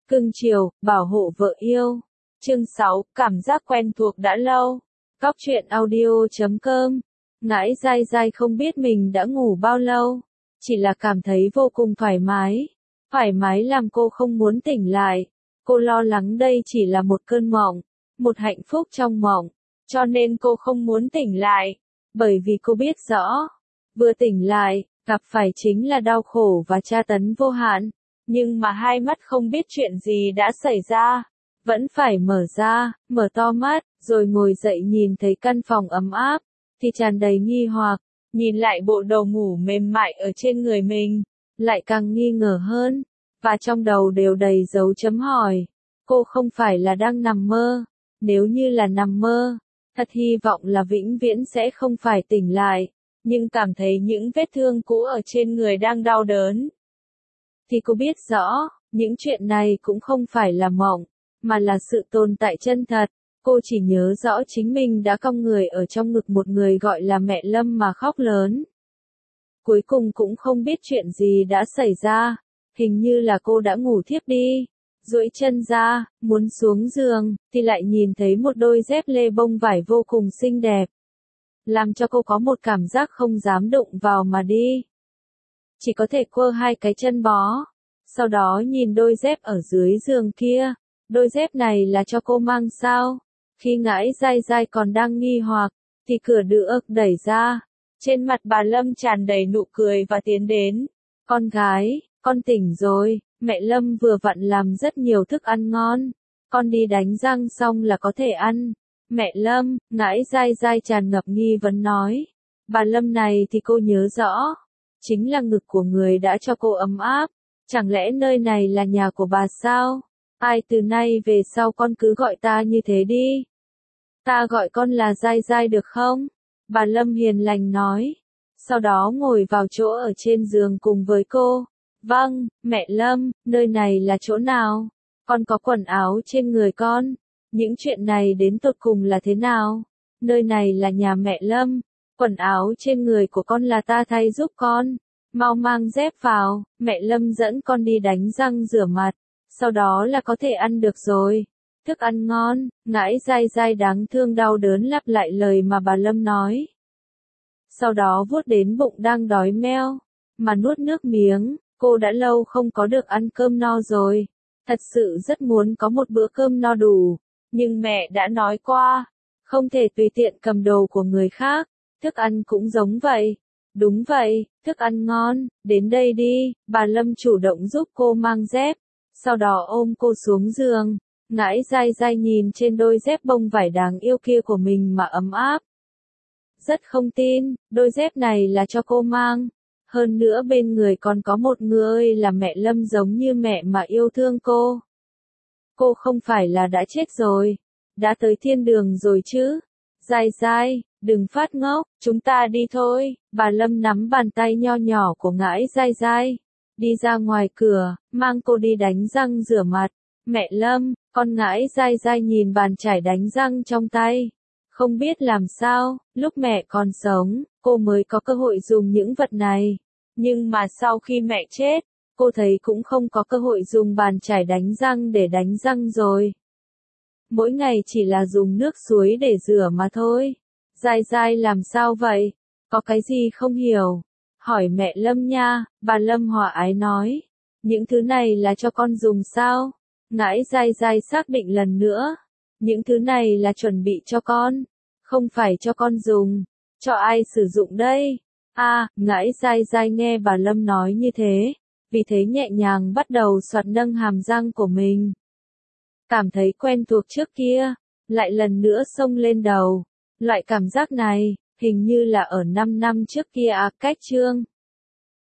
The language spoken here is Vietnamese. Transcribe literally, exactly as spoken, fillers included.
Cưng chiều, bảo hộ vợ yêu. Chương sáu, cảm giác quen thuộc đã lâu. Cóc truyện audio chấm com. Ngãi dai dai không biết mình đã ngủ bao lâu, chỉ là cảm thấy vô cùng thoải mái. Thoải mái làm cô không muốn tỉnh lại. Cô lo lắng đây chỉ là một cơn mộng, một hạnh phúc trong mộng, cho nên cô không muốn tỉnh lại, bởi vì cô biết rõ, vừa tỉnh lại, gặp phải chính là đau khổ và tra tấn vô hạn. Nhưng mà hai mắt không biết chuyện gì đã xảy ra, vẫn phải mở ra, mở to mắt, rồi ngồi dậy nhìn thấy căn phòng ấm áp, thì tràn đầy nghi hoặc, nhìn lại bộ đồ ngủ mềm mại ở trên người mình, lại càng nghi ngờ hơn, và trong đầu đều đầy dấu chấm hỏi. Cô không phải là đang nằm mơ, nếu như là nằm mơ, thật hy vọng là vĩnh viễn sẽ không phải tỉnh lại, nhưng cảm thấy những vết thương cũ ở trên người đang đau đớn. Thì cô biết rõ, những chuyện này cũng không phải là mộng, mà là sự tồn tại chân thật. Cô chỉ nhớ rõ chính mình đã cong người ở trong ngực một người gọi là mẹ Lâm mà khóc lớn. Cuối cùng cũng không biết chuyện gì đã xảy ra, hình như là cô đã ngủ thiếp đi. Duỗi chân ra, muốn xuống giường, thì lại nhìn thấy một đôi dép lê bông vải vô cùng xinh đẹp. Làm cho cô có một cảm giác không dám đụng vào mà đi. Chỉ có thể quơ hai cái chân bó. Sau đó nhìn đôi dép ở dưới giường kia. Đôi dép này là cho cô mang sao? Khi Ngãi dai dai còn đang nghi hoặc, thì cửa được đẩy ra. Trên mặt bà Lâm tràn đầy nụ cười và tiến đến. Con gái, con tỉnh rồi, mẹ Lâm vừa vặn làm rất nhiều thức ăn ngon. Con đi đánh răng xong là có thể ăn. Mẹ Lâm, Ngãi dai dai tràn ngập nghi vấn nói. Bà Lâm này thì cô nhớ rõ. Chính là ngực của người đã cho cô ấm áp. Chẳng lẽ nơi này là nhà của bà sao? Ai từ nay về sau con cứ gọi ta như thế đi. Ta gọi con là dai dai được không? Bà Lâm hiền lành nói. Sau đó ngồi vào chỗ ở trên giường cùng với cô. Vâng, mẹ Lâm, nơi này là chỗ nào? Con có quần áo trên người con. Những chuyện này đến tột cùng là thế nào? Nơi này là nhà mẹ Lâm. Quần áo trên người của con là ta thay giúp con. Mau mang dép vào, mẹ Lâm dẫn con đi đánh răng rửa mặt. Sau đó là có thể ăn được rồi. Thức ăn ngon, Ngãi dai dai đáng thương đau đớn lặp lại lời mà bà Lâm nói. Sau đó vuốt đến bụng đang đói meo, mà nuốt nước miếng, cô đã lâu không có được ăn cơm no rồi. Thật sự rất muốn có một bữa cơm no đủ, nhưng mẹ đã nói qua, không thể tùy tiện cầm đồ của người khác, thức ăn cũng giống vậy. Đúng vậy, thức ăn ngon, đến đây đi, bà Lâm chủ động giúp cô mang dép, sau đó ôm cô xuống giường. Ngãi dai dai nhìn trên đôi dép bông vải đáng yêu kia của mình mà ấm áp. Rất không tin, đôi dép này là cho cô mang. Hơn nữa bên người còn có một người là mẹ Lâm giống như mẹ mà yêu thương cô. Cô không phải là đã chết rồi, đã tới thiên đường rồi chứ. Dai dai, đừng phát ngốc, chúng ta đi thôi. Bà Lâm nắm bàn tay nho nhỏ của Ngãi dai dai, đi ra ngoài cửa, mang cô đi đánh răng rửa mặt. Mẹ Lâm, con Ngãi dai dai nhìn bàn chải đánh răng trong tay. Không biết làm sao, lúc mẹ còn sống, cô mới có cơ hội dùng những vật này. Nhưng mà sau khi mẹ chết, cô thấy cũng không có cơ hội dùng bàn chải đánh răng để đánh răng rồi. Mỗi ngày chỉ là dùng nước suối để rửa mà thôi. Dai dai làm sao vậy? Có cái gì không hiểu? Hỏi mẹ Lâm nha, bà Lâm hòa ái nói. Những thứ này là cho con dùng sao? Ngãi dai dai xác định lần nữa. Những thứ này là chuẩn bị cho con. Không phải cho con dùng. Cho ai sử dụng đây? À, Ngãi dai dai nghe bà Lâm nói như thế. Vì thế nhẹ nhàng bắt đầu soạt nâng hàm răng của mình. Cảm thấy quen thuộc trước kia. Lại lần nữa xông lên đầu. Loại cảm giác này, hình như là ở năm năm trước kia à, cách chương.